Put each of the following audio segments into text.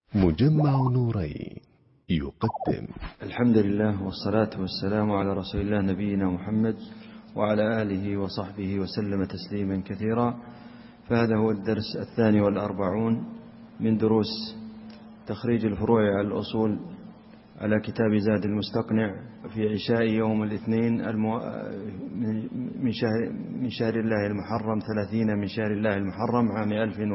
مجمع نورين يقدم. الحمد لله والصلاة والسلام على رسول الله نبينا محمد وعلى آله وصحبه وسلم تسليما كثيرا. فهذا هو الدرس 42 من دروس تخريج الفروع على الأصول على كتاب زاد المستقنع في عشاء يوم الاثنين من شهر الله المحرم 30 من شهر الله المحرم عام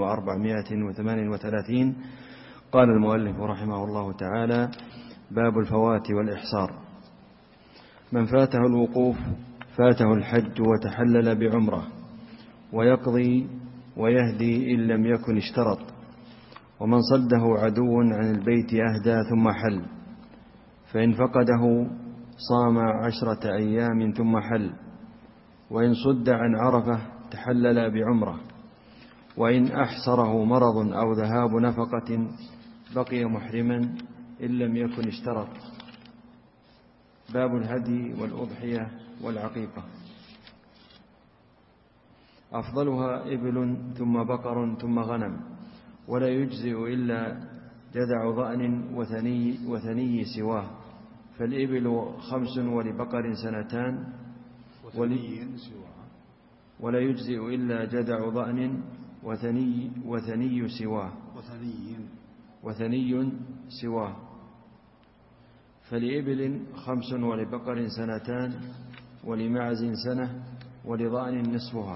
1438. قال المؤلف رحمه الله تعالى: باب الفوات والإحصار. من فاته الوقوف فاته الحج وتحلل بعمرة، ويقضي ويهدي إن لم يكن اشترط. ومن صده عدو عن البيت أهدى ثم حل، فإن فقده صام 10 أيام ثم حل. وإن صد عن عرفة تحلل بعمرة. وإن أحصره مرض أو ذهاب نفقة بقي محرما إن لم يكن اشترط. باب الهدي والأضحية والعقيقة. أفضلها إبل ثم بقر ثم غنم، ولا يجزئ إلا جذع ضأن وثني سواه. فالإبل 5 ولبقر 2 ولا يجزئ إلا جذع ضأن وثني سواه. فلإبل 5 ولبقر 2 ولمعز 1 ولضأن نصفها.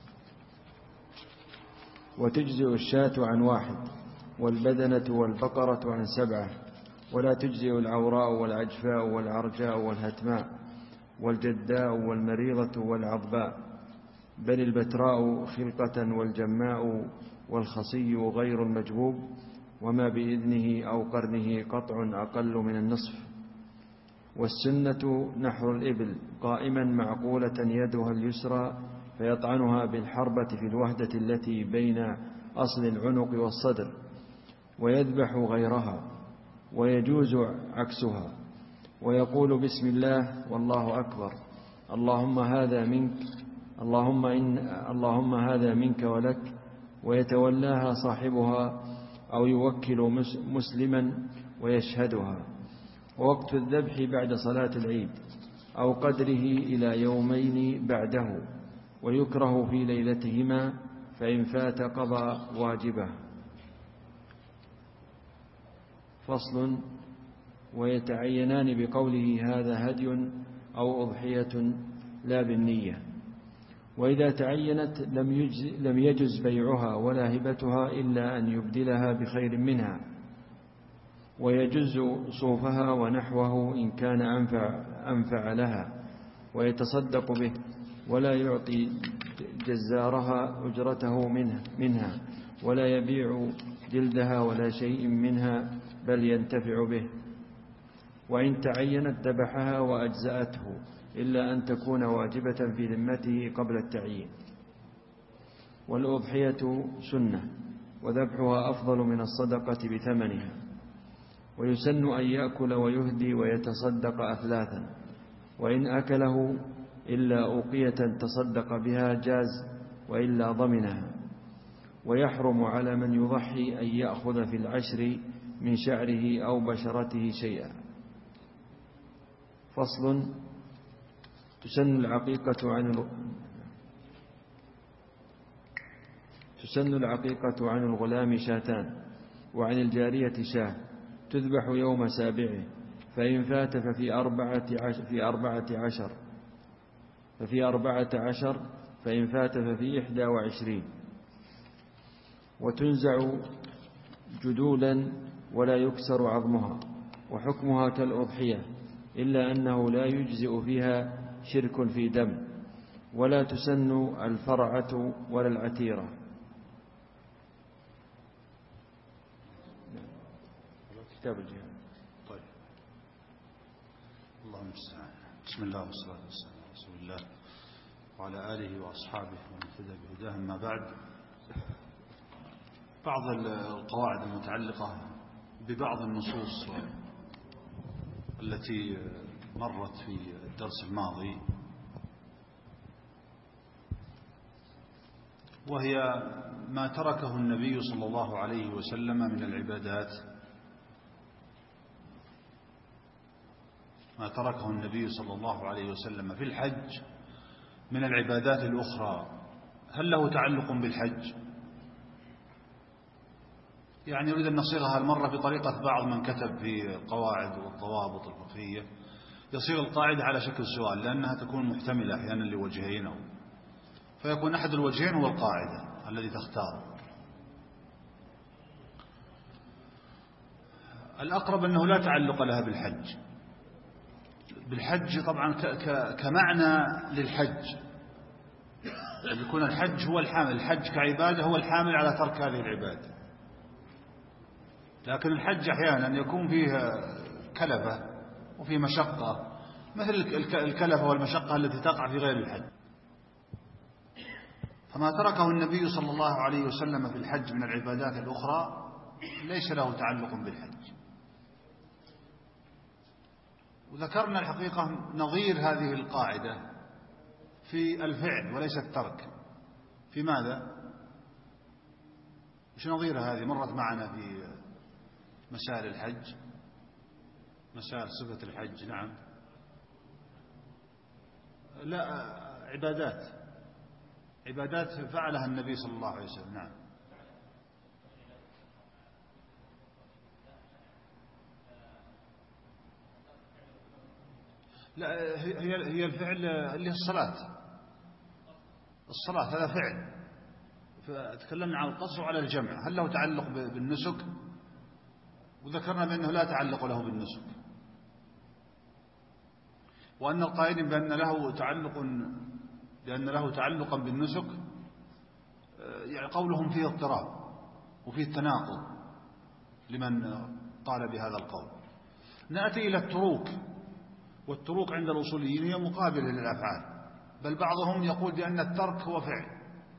وتجزئ الشاة عن 1 والبدنة والبقرة عن 7. ولا تجزئ العوراء والعجفاء والعرجاء والهتماء والجداء والمريضة والعضباء، بل البتراء خلقة والجماء والخصي غير المجبوب، وما بإذنه أو قرنه قطع أقل من النصف. والسنة نحر الإبل قائما معقولة يدها اليسرى، فيطعنها بالحربة في الوهدة التي بين أصل العنق والصدر، ويذبح غيرها، ويجوز عكسها، ويقول بسم الله والله أكبر، اللهم هذا منك ولك، ويتولاها صاحبها أو يوكل مسلما ويشهدها. ووقت الذبح بعد صلاة العيد أو قدره إلى يومين بعده، ويكره في ليلتهما، فإن فات قضى واجبه. فصل: ويتعينان بقوله هذا هدي أو أضحية لا بالنية. وإذا تعينت لم يجز بيعها ولا هبتها إلا أن يبدلها بخير منها. ويجز صوفها ونحوه إن كان أنفع لها، ويتصدق به، ولا يعطي جزارها أجرته منها، ولا يبيع جلدها ولا شيء منها، بل ينتفع به. وإن تعينت ذبحها وأجزأته، إلا أن تكون واجبة في ذمته قبل التعيين. والأضحية سنة، وذبحها أفضل من الصدقة بثمنها. ويسن أن يأكل ويهدي ويتصدق أثلاثا، وإن أكله إلا أوقية تصدق بها جاز، وإلا ضمنها. ويحرم على من يضحي أن يأخذ في العشر من شعره أو بشرته شيئا. فصل: تسن العقيقة عن الغلام 2 وعن الجارية 1 تذبح يوم 7، فإن فات ففي 14، فإن فات ففي 21. وتنزع جدولا ولا يكسر عظمها، وحكمها كالأضحية، إلا أنه لا يجزئ فيها شرك في دم. ولا تسن الفرعة ولا العتيرة. كتاب الجهاد. طيب، اللهم المستعان. بسم الله والصلاة والسلام على رسول الله وعلى آله وأصحابه ومن اهتدى بهداه. أما بعد، بعض القواعد المتعلقة ببعض النصوص التي مرت في الدرس الماضي، وهي ما تركه النبي صلى الله عليه وسلم من العبادات ما تركه النبي صلى الله عليه وسلم في الحج من العبادات الأخرى هل له تعلق بالحج؟ يعني يريد أن نصيغها المرة بطريقة بعض من كتب في القواعد والضوابط الفقهية، يصيغ القاعدة على شكل سؤال، لأنها تكون محتملة أحيانا لوجهين، فيكون أحد الوجهين هو القاعدة الذي تختاره. الأقرب أنه لا تعلق لها بالحج طبعا كمعنى للحج، يكون الحج هو الحامل، الحج كعبادة هو الحامل على ترك هذه العبادة. لكن الحج أحيانا يكون فيه كلفة وفيه مشقة، مثل الكلفة والمشقة التي تقع في غير الحج. فما تركه النبي صلى الله عليه وسلم في الحج من العبادات الأخرى ليس له تعلق بالحج. وذكرنا الحقيقة نظير هذه القاعدة في الفعل وليس الترك. في ماذا؟ مش نظيرها هذه مرت معنا في مسائل الحج، مسائل صفة الحج. نعم، لا، عبادات فعلها النبي صلى الله عليه وسلم. نعم، لا، هي الفعل اللي هي الصلاة هذا فعل. فتكلمنا عن القصر وعلى الجمع، هل له تعلق بالنسك؟ وذكرنا بأنه لا تعلق له بالنسك، وأن القائلين بأن له تعلقا بالنسك يعني قولهم فيه اضطراب وفيه التناقض لمن قال بهذا القول. نأتي إلى التروك، والتروك عند الأصوليين هي مقابلة للأفعال، بل بعضهم يقول بأن الترك هو فعل،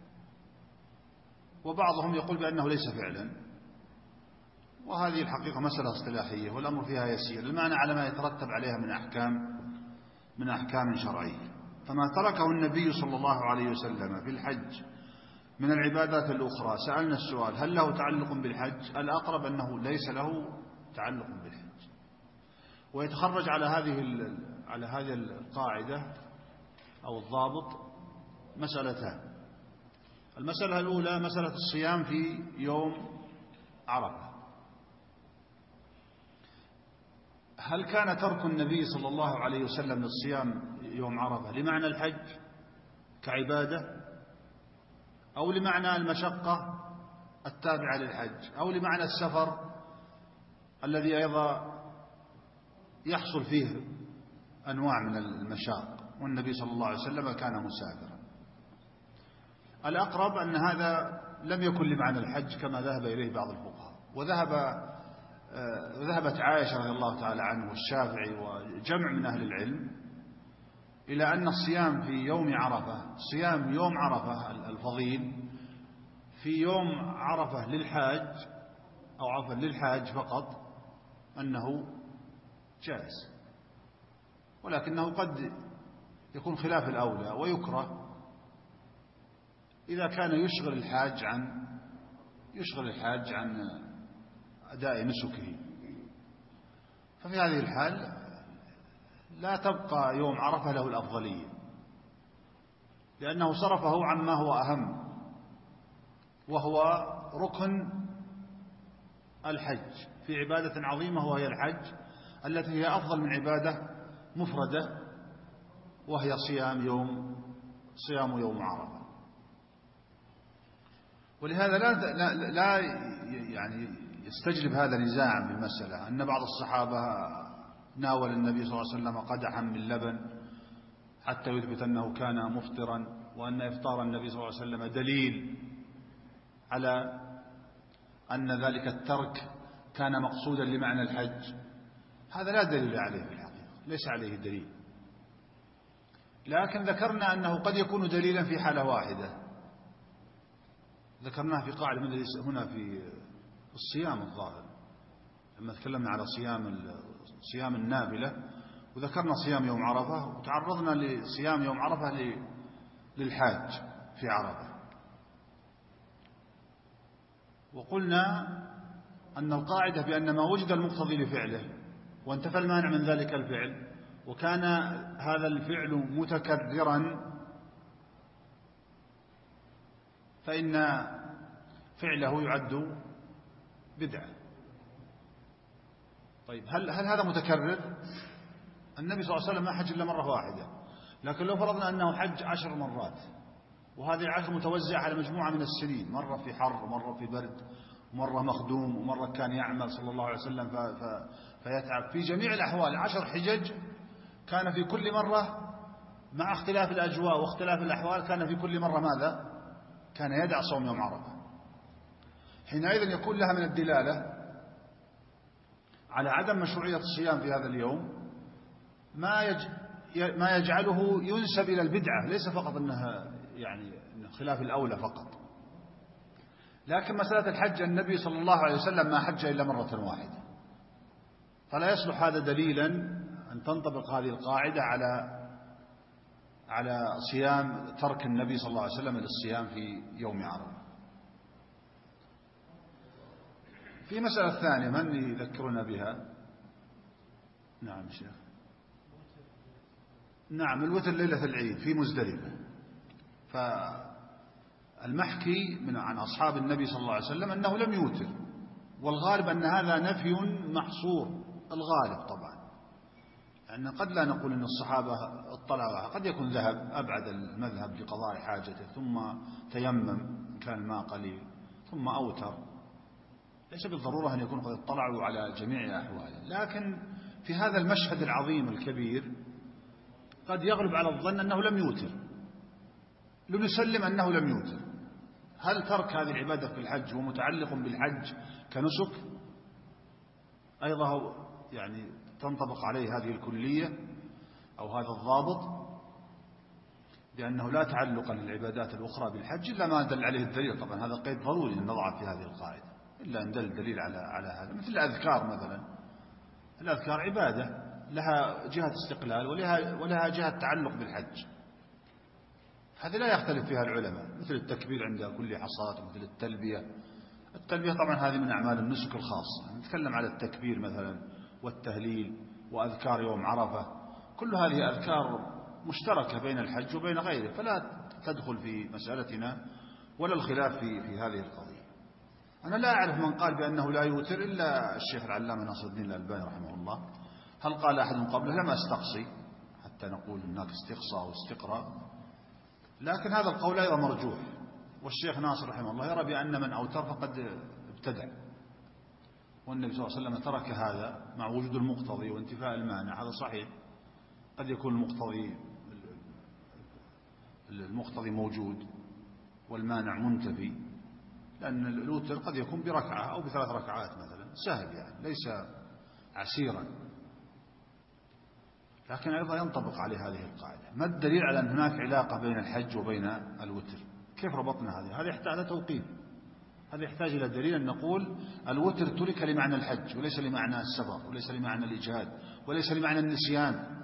وبعضهم يقول بأنه ليس فعلا. وهذه الحقيقة مسألة اصطلاحية والأمر فيها يسير، المعنى على ما يترتب عليها من أحكام شرعية. فما تركه النبي صلى الله عليه وسلم في الحج من العبادات الأخرى، سألنا السؤال هل له تعلق بالحج؟ الأقرب أنه ليس له تعلق بالحج. ويتخرج على هذه القاعدة أو الضابط مسألتان. المسألة الأولى مسألة الصيام في يوم عرفة. هل كان ترك النبي صلى الله عليه وسلم للصيام يوم عرفة لمعنى الحج كعبادة، أو لمعنى المشقة التابعة للحج، أو لمعنى السفر الذي أيضا يحصل فيه أنواع من المشاق، والنبي صلى الله عليه وسلم كان مسافرا؟ الأقرب أن هذا لم يكن لمعنى الحج كما ذهب إليه بعض الفقهاء، وذهبت عائشة رضي الله تعالى عنه والشافعي وجمع من أهل العلم إلى أن الصيام في يوم عرفة، صيام يوم عرفة الفضيل في يوم عرفة للحاج أو عفوا للحاج فقط أنه جائز، ولكنه قد يكون خلاف الأولى ويكره إذا كان يشغل الحاج عن أداء نسكه. ففي هذه الحال لا تبقى يوم عرفة له الأفضلية، لأنه صرفه عما هو أهم، وهو ركن الحج في عبادة عظيمة وهي الحج، التي هي أفضل من عبادة مفردة وهي صيام يوم عرفة. ولهذا لا يعني يستجلب هذا نزاعا في المسألة أن بعض الصحابة ناول النبي صلى الله عليه وسلم قدحا من لبن حتى يثبت أنه كان مفطرا، وأن إفطار النبي صلى الله عليه وسلم دليل على أن ذلك الترك كان مقصودا لمعنى الحج. هذا لا دليل عليه في الحقيقة، ليس عليه دليل، لكن ذكرنا أنه قد يكون دليلا في حالة واحدة، ذكرناها في قاعدة هنا في الصيام الظاهر لما تكلمنا على صيام النافلة، وذكرنا صيام يوم عرفة، وتعرضنا لصيام يوم عرفة للحاج في عرفة. وقلنا أن القاعدة بأن ما وجد المقتضي لفعله وانتفى المانع من ذلك الفعل وكان هذا الفعل متكررا فإن فعله يعد بدعة. طيب هل هذا متكرر؟ النبي صلى الله عليه وسلم ما حج إلا مرة واحدة، لكن لو فرضنا أنه حج 10 مرات، وهذه ال10 متوزعة على مجموعة من السنين، مرة في حر ومرة في برد ومرة مخدوم ومرة كان يعمل صلى الله عليه وسلم فيتعب، في جميع الأحوال 10 حجج، كان في كل مرة مع اختلاف الأجواء واختلاف الأحوال كان في كل مرة ماذا؟ كان يدع صوم يوم عرفة. حينئذ يكون لها من الدلالة على عدم مشروعية الصيام في هذا اليوم ما يجعله ينسب إلى البدعة، ليس فقط أنها يعني خلاف الأولى فقط. لكن مسألة الحج النبي صلى الله عليه وسلم ما حج إلا مرة واحدة، فلا يصلح هذا دليلا أن تنطبق هذه القاعدة على صيام ترك النبي صلى الله عليه وسلم للصيام في يوم عرفة. في مسألة ثانية من يذكرنا بها؟ نعم شيخ. نعم الوتر ليلة العيد في مزدلفة. فالمحكي عن أصحاب النبي صلى الله عليه وسلم أنه لم يوتر، والغالب أن هذا نفي محصور، الغالب طبعا، لأن قد لا نقول أن الصحابة اطلعوا، قد يكون ذهب أبعد المذهب لقضاء حاجته ثم تيمم كان الماء قليل ثم أوتر، ليس بالضرورة أن يكون قد اطلعوا على جميع أحواله. لكن في هذا المشهد العظيم الكبير قد يغلب على الظن أنه لم يوتر، لنسلم أنه لم يوتر. هل ترك هذه العبادة في الحج ومتعلق بالحج كنسك؟ أيضا يعني تنطبق عليه هذه الكلية أو هذا الضابط بأنه لا تعلق للعبادات الأخرى بالحج إلا ما دل عليه الدليل. طبعا هذا قيد ضروري أن نضعه في هذه القاعدة، إلا أن دل دليل على هذا، مثل الأذكار مثلا. الأذكار عبادة لها جهة استقلال ولها جهة تعلق بالحج، هذه لا يختلف فيها العلماء، مثل التكبير عند كل حصاة، مثل التلبية طبعا هذه من أعمال النسك الخاصة. نتكلم على التكبير مثلا والتهليل وأذكار يوم عرفة، كل هذه أذكار مشتركة بين الحج وبين غيره، فلا تدخل في مسألتنا ولا الخلاف في هذه القضية. أنا لا أعرف من قال بأنه لا يوتر إلا الشيخ العلامة ناصر الدين الألباني رحمه الله. هل قال أحد من قبله؟ لم أستقصي حتى نقول هناك استقصاء واستقراء، لكن هذا القول أيضا مرجوح. والشيخ ناصر رحمه الله يرى بأن من أوتر فقد ابتدع، والنبي صلى الله عليه وسلم ترك هذا مع وجود المقتضي وانتفاء المانع. هذا صحيح، قد يكون المقتضي موجود والمانع منتفي، لأن الوتر قد يكون بركعة أو ب3 ركعات مثلا، سهل يعني ليس عسيرا. لكن أيضا ينطبق عليه هذه القاعدة. ما الدليل على أن هناك علاقة بين الحج وبين الوتر؟ كيف ربطنا هذه يحتاج توقيت، هذا يحتاج إلى دليل أن نقول الوتر ترك لمعنى الحج وليس لمعنى السفر وليس لمعنى الإجهاد وليس لمعنى النسيان.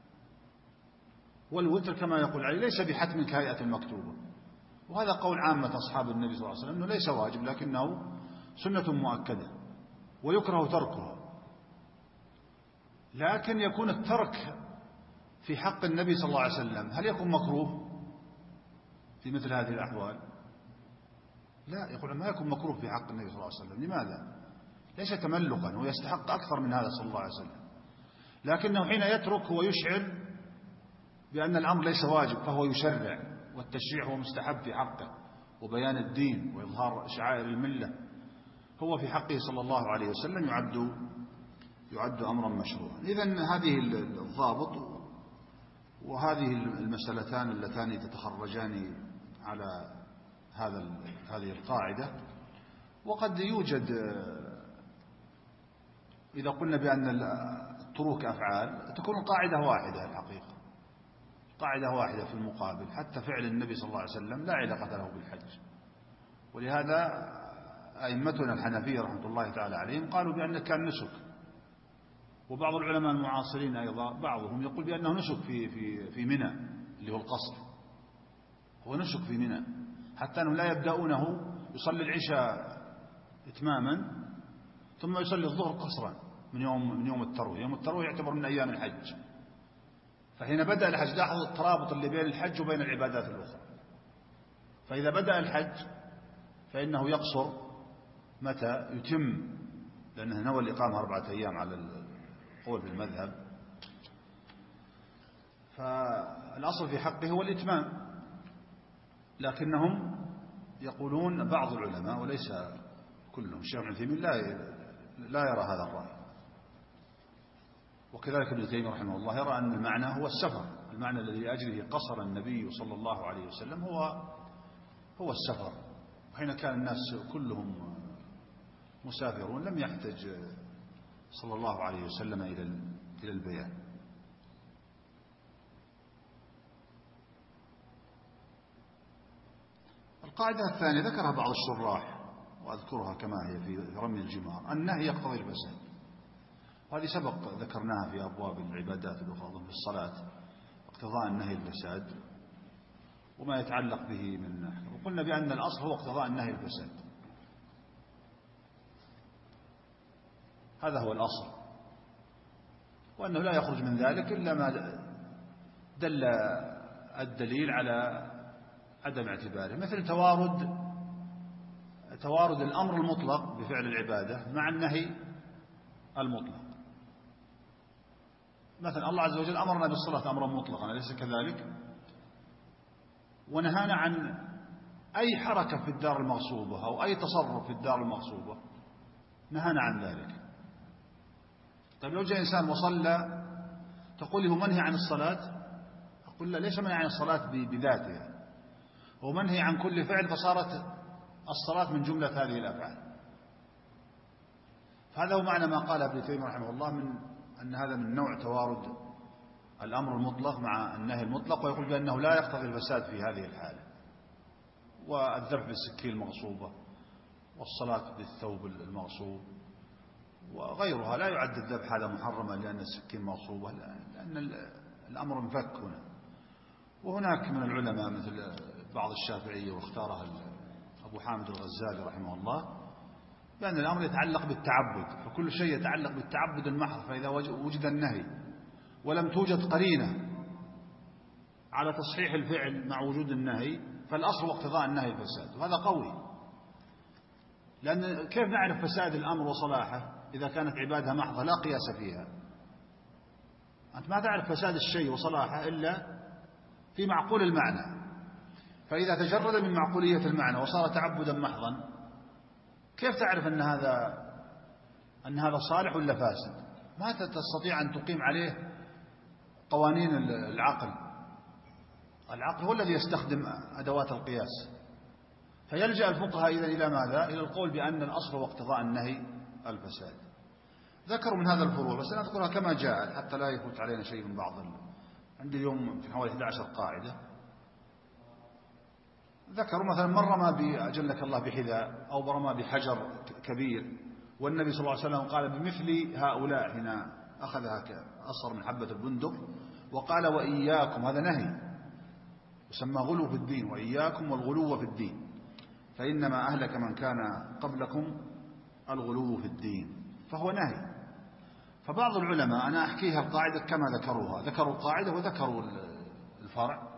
والوتر كما يقول عليه ليس بحتم كهيئة المكتوبة، وهذا قول عامة أصحاب النبي صلى الله عليه وسلم أنه ليس واجب لكنه سنة مؤكدة ويكره تركها. لكن يكون الترك في حق النبي صلى الله عليه وسلم هل يكون مكروه في مثل هذه الأحوال؟ لا، يقول ما يكون مكروه في حق النبي صلى الله عليه وسلم. لماذا؟ ليس تملقا، ويستحق أكثر من هذا صلى الله عليه وسلم، لكنه حين يترك هو يشعر بأن الأمر ليس واجب، فهو يشرع، والتشريع هو مستحب في حقه، وبيان الدين وإظهار شعائر الملة هو في حقه صلى الله عليه وسلم يعد أمرا مشروعا. إذن هذه الضابط وهذه المسألتان اللتان تتخرجان على هذه القاعدة. وقد يوجد إذا قلنا بأن التروك أفعال تكون قاعدة واحدة، الحقيقة قاعدة واحدة في المقابل، حتى فعل النبي صلى الله عليه وسلم لا علاقة له بالحج. ولهذا أئمتنا الحنفية رحمة الله تعالى عليهم قالوا بأنه كان نسك، وبعض العلماء المعاصرين أيضا بعضهم يقول بأنه نسك في منى، اللي هو القصر، هو نسك في منى، حتى أنهم لا يبدأونه يصلي العشاء إتماما ثم يصلي الظهر قصرا من يوم التروية. يوم التروية يعتبر من أيام الحج، فحين بدأ الحج لاحظوا الترابط اللي بين الحج وبين العبادات الأخرى. فإذا بدأ الحج فإنه يقصر متى يتم، لأنه نوى الإقامة 4 أيام على القول بالمذهب، فالأصل في حقه هو الإتمام. لكنهم يقولون بعض العلماء وليس كلهم، الشيخ ابن تيمية لا يرى هذا الرأي، وكذلك ابن تيمية رحمه الله يرى أن المعنى هو السفر، المعنى الذي لأجله قصر النبي صلى الله عليه وسلم هو السفر. وحين كان الناس كلهم مسافرون لم يحتج صلى الله عليه وسلم إلى البيان. القاعدة الثانية ذكرها بعض الشراح وأذكرها كما هي في رمي الجمار: النهي يقتضي الفساد، وهذه سبق ذكرناها في أبواب العبادات الأخرى في الصلاة، اقتضاء النهي الفساد وما يتعلق به من أحكام، وقلنا بأن الأصل هو اقتضاء النهي الفساد، هذا هو الأصل، وأنه لا يخرج من ذلك إلا ما دل الدليل على عدم اعتباره، مثل توارد الأمر المطلق بفعل العبادة مع النهي المطلق. مثلا الله عز وجل أمرنا بالصلاة أمرا مطلقا، أليس كذلك؟ ونهانا عن أي حركة في الدار المغصوبة أو أي تصرف في الدار المغصوبة، نهانا عن ذلك. طيب لو جاء إنسان وصلى تقول له منهي عن الصلاة، أقول له ليس منهي عن الصلاة بذاتها، هو منهي عن كل فعل، فصارت الصلاة من جملة هذه الأفعال. فهذا هو معنى ما قال ابن تيمية رحمه الله من أن هذا من نوع توارد الأمر المطلق مع النهي المطلق، ويقول بأنه لا يقتضي الفساد في هذه الحالة. والذبح بالسكين المغصوبة والصلاة بالثوب المغصوب وغيرها لا يعد الذبح هذا محرما لأن السكين مغصوبة، لأن الأمر انفك هنا. وهناك من العلماء مثل بعض الشافعية واختارها أبو حامد الغزالي رحمه الله بأن الأمر يتعلق بالتعبد، فكل شيء يتعلق بالتعبد المحض، فإذا وجد النهي ولم توجد قرينة على تصحيح الفعل مع وجود النهي فالأصل واقتضاء النهي الفساد، وهذا قوي. لأن كيف نعرف فساد الأمر وصلاحه إذا كانت عبادة محضة لا قياس فيها؟ أنت ما تعرف فساد الشيء وصلاحه إلا في معقول المعنى، فإذا تجرد من معقولية المعنى وصار تعبدا محضا كيف تعرف أن هذا صالح ولا فاسد؟ ما تستطيع أن تقيم عليه قوانين العقل هو الذي يستخدم أدوات القياس. فيلجأ الفقهاء إذا إلى ماذا؟ إلى القول بأن الأصل واقتضاء النهي الفساد. ذكروا من هذا الفروع بس نذكرها كما جاءت حتى لا يفوت علينا شيء من بعض عندي اليوم في حوالي 11 قاعدة. ذكروا مثلا من رمى أجلك الله بحذاء أو رمى بحجر كبير، والنبي صلى الله عليه وسلم قال بمثل هؤلاء هنا أخذها كأصغر من حبة البندق، وقال وإياكم، هذا نهي يسمى غلو في الدين، وإياكم والغلو في الدين فإنما أهلك من كان قبلكم الغلو في الدين، فهو نهي. فبعض العلماء أنا أحكيها القاعدة كما ذكروها، ذكروا القاعدة وذكروا الفرع،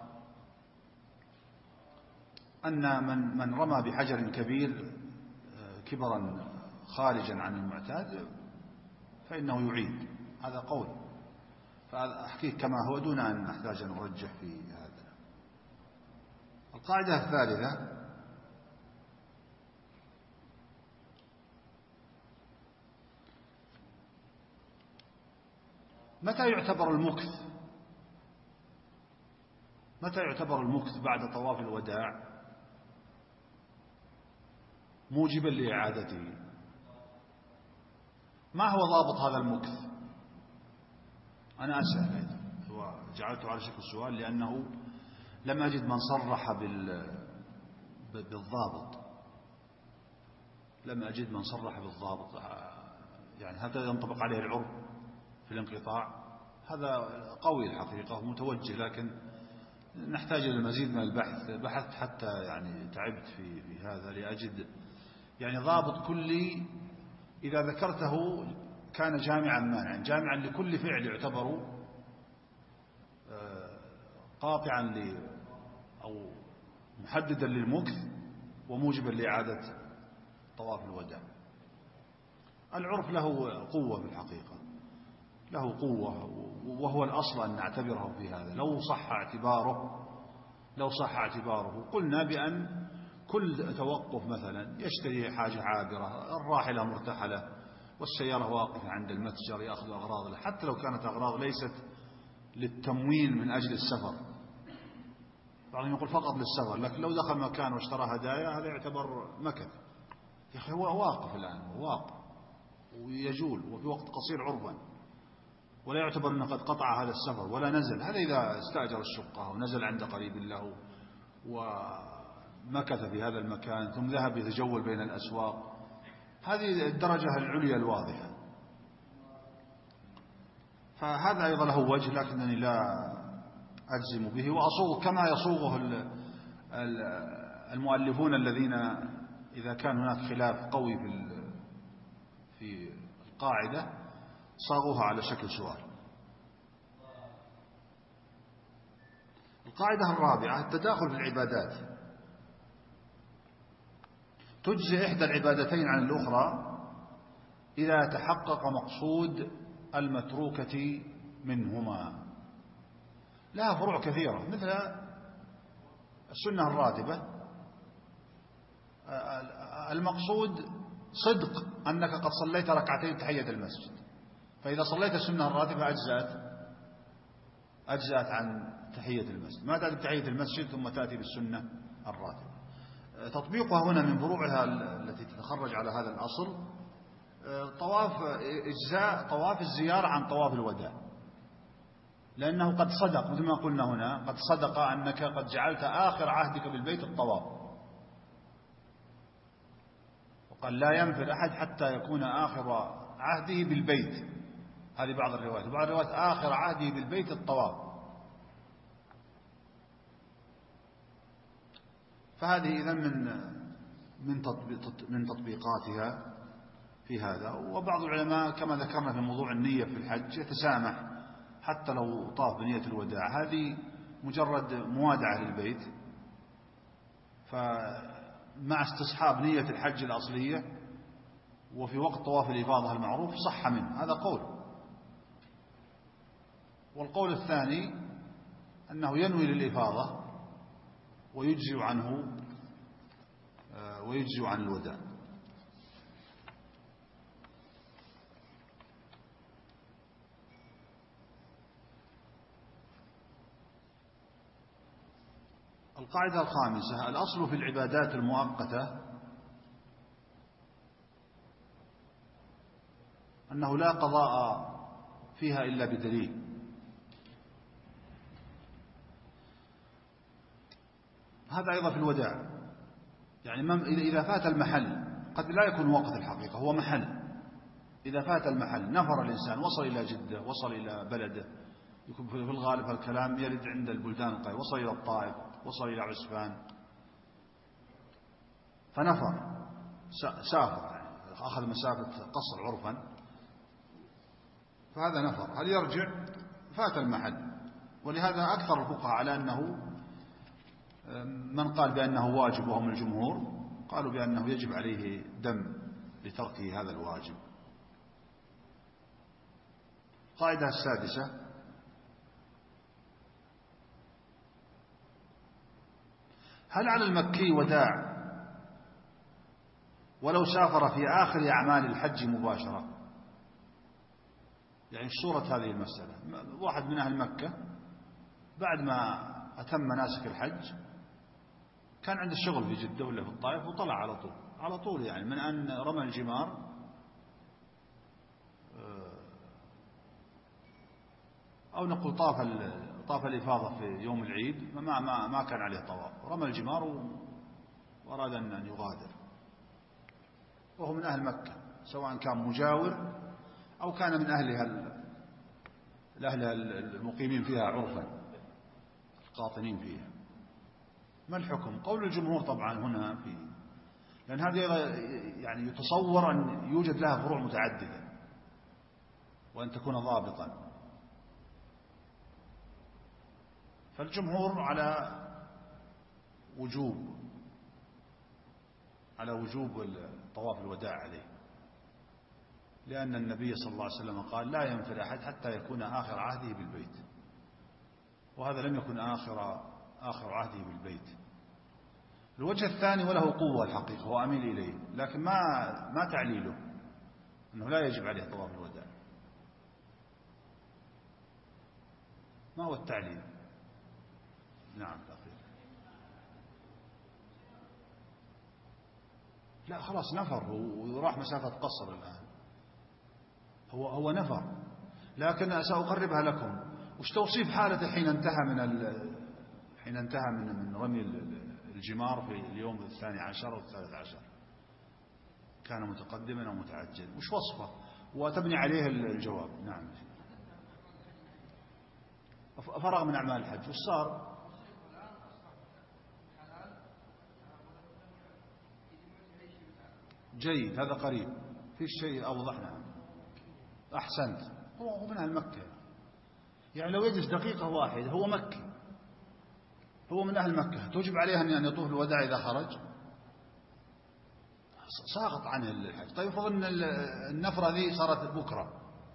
أن من رمى بحجر كبير كبرا خارجا عن المعتاد فإنه يعيد، هذا قول، فأحكيه كما هو دون أن نحتاج أن نرجح في هذا. القاعدة الثالثة متى يعتبر المكث بعد طواف الوداع موجبا لإعادته؟ ما هو ضابط هذا المكث؟ أنا أسأل وجعلته على شكل سؤال لأنه لم أجد من صرح بالضابط، لم أجد من صرح بالضابط. يعني هذا ينطبق عليه العرف في الانقطاع، هذا قوي الحقيقة ومتوجه، لكن نحتاج إلى المزيد من البحث. بحثت حتى يعني تعبت في هذا لأجد يعني ضابط كلي إذا ذكرته كان جامعا مانعا، جامعا لكل فعل يعتبر قاطعا أو محددا للمكث وموجبا لإعادة طواف الوداع. العرف له قوة بالحقيقة، له قوة، وهو الأصل أن نعتبره في هذا. لو صح اعتباره قلنا بأن كل توقف مثلا يشتري حاجة عابرة، الراحلة مرتحلة والسيارة واقفة عند المتجر يأخذ أغراض، حتى لو كانت أغراض ليست للتموين من أجل السفر، بعضهم يقول فقط للسفر، لكن لو دخل مكان واشترى هدايا هذا يعتبر مكث. يا أخي هو واقف الآن، هو واقف ويجول وفي وقت قصير عربا، ولا يعتبر أنه قد قطع هذا السفر ولا نزل. هذا إذا استأجر الشقة ونزل عند قريب له ومكث في هذا المكان ثم ذهب يتجول بين الأسواق، هذه الدرجة العليا الواضحة. فهذا أيضا له وجه، لكنني لا أجزم به وأصوغ كما يصوغه المؤلفون الذين إذا كان هناك خلاف قوي في القاعدة صاغوها على شكل سؤال. القاعدة الرابعة التداخل في العبادات. تجزي إحدى العبادتين عن الأخرى إذا تحقق مقصود المتروكة منهما. لها فروع كثيرة، مثل السنة الراتبة، المقصود صدق أنك قد صليت ركعتين تحية المسجد، فإذا صليت السنة الراتبة أجزأت عن تحية المسجد، ما تأتي بتحية المسجد ثم تأتي بالسنة الراتبة. تطبيقها هنا من فروعها التي تتخرج على هذا الأصل إجزاء طواف الزيارة عن طواف الوداع، لأنه قد صدق مثل ما قلنا هنا، قد صدق أنك قد جعلت آخر عهدك بالبيت الطواف، وقال لا ينفر أحد حتى يكون آخر عهده بالبيت. هذه بعض الروايات، وبعض الروايات آخر عهده بالبيت الطواف. فهذه إذن من تطبيقاتها في هذا. وبعض العلماء كما ذكرنا في موضوع النية في الحج يتسامح حتى لو طاف بنية الوداع، هذه مجرد موادعة للبيت، فمع استصحاب نية الحج الأصلية وفي وقت طواف الإفاضة المعروف صح منه. هذا قول. والقول الثاني أنه ينوي للإفاضة ويجزئ عن الوداع. القاعدة الخامسة الأصل في العبادات المؤقتة أنه لا قضاء فيها إلا بدليل. هذا أيضا في الوداع، يعني إذا فات المحل، قد لا يكون وقت الحقيقة، هو محل، إذا فات المحل نفر الإنسان وصل إلى جدة، وصل إلى بلده، يكون في الغالب الكلام يرد عند البلدان القريبة، وصل إلى الطائف، وصل إلى عسفان، فنفر سافر، يعني أخذ مسافة قصر عرفا، فهذا نفر، هل يرجع؟ فات المحل. ولهذا أكثر الفقهاء على أنه من قال بأنه واجب وهم الجمهور قالوا بأنه يجب عليه دم لتركه هذا الواجب. القاعدة السادسة هل على المكي وداع ولو سافر في آخر أعمال الحج مباشرة؟ يعني صورة هذه المسألة، واحد من أهل مكة بعد ما أتم مناسك الحج كان عنده الشغل في جدة ولا في الطائف وطلع على طول يعني من أن رمى الجمار أو نقول طاف الإفاضة في يوم العيد، ما كان عليه طواف، رمى الجمار وأراد أن يغادر، وهو من أهل مكة، سواء كان مجاور أو كان من أهلها المقيمين فيها عرفا القاطنين فيها. ما الحكم؟ قول الجمهور طبعا هنا لأن هذه يعني يتصور أن يوجد لها فروع متعددة وأن تكون ضابطا، فالجمهور على وجوب طواف الوداع عليه، لأن النبي صلى الله عليه وسلم قال لا ينفر أحد حتى يكون آخر عهده بالبيت، وهذا لم يكن آخر عهده بالبيت. الوجه الثاني وله قوة الحقيقة وأميل إليه، لكن ما تعليله أنه لا يجب عليه طواف الوداع. ما هو التعليل؟ نعم الأخير. لا خلاص نفر وراح مسافة قصر الآن، هو نفر. لكن سأقربها لكم. وش توصيف حالته حين انتهى من رمي الجمار في اليوم 12 أو 13؟ كان متقدما أو متعجلا؟ وش وصفه وتبني عليه الجواب؟ نعم. فرغ من أعمال الحج. وش صار؟ جيد، هذا قريب، في شيء أوضحنا. أحسنت. هو من أهل مكة، يعني لو يجلس دقيقة واحدة هو مكي، هو من أهل مكة، توجب عليه أن يطوف الوداع إذا خرج؟ ساقط عنه الحج. طيب يفضل أن النفرة ذي صارت بكرة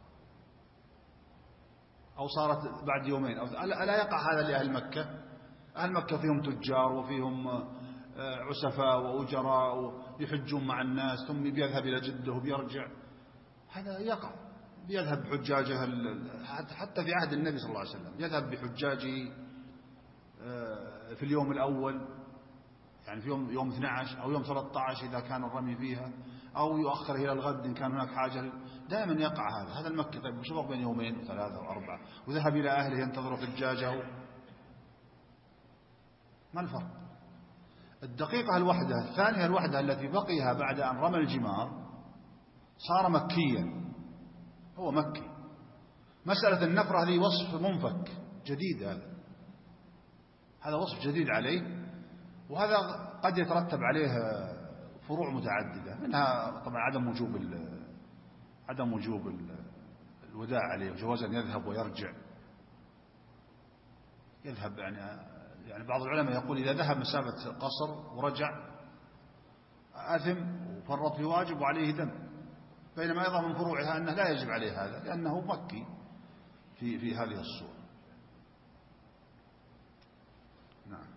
أو صارت بعد يومين، ألا يقع هذا لأهل مكة؟ أهل مكة فيهم تجار وفيهم عسفاء وأجراء ويحجون مع الناس، ثم بيذهب إلى جده وبيرجع. هذا يقع. يذهب بحجاجه حتى في عهد النبي صلى الله عليه وسلم يذهب بحجاجه في اليوم الأول، يعني في يوم 12 أو يوم 13 إذا كان الرمي فيها، أو يؤخر إلى الغد إن كان هناك حاجة. دائما يقع هذا المكي. طيب وش فرق بين يومين وثلاثة وأربعة؟ وذهب إلى أهله ينتظر حجاجه. ما الفرق؟ الدقيقة الوحدة الثانية الوحدة التي بقيها بعد أن رمى الجمار صار مكيا، هو مكي. مسألة النفرة هذه وصف منفك جديد، هذا وصف جديد عليه، وهذا قد يترتب عليه فروع متعددة، منها طبعا عدم وجوب الوداع عليه، وجواز أن يذهب ويرجع. يذهب يعني بعض العلماء يقول إذا ذهب مسافة قصر ورجع أثم وفرط في واجب وعليه دم، بينما أيضا من فروعها أنه لا يجب عليه هذا لأنه مكي في هذه الصورة. نعم.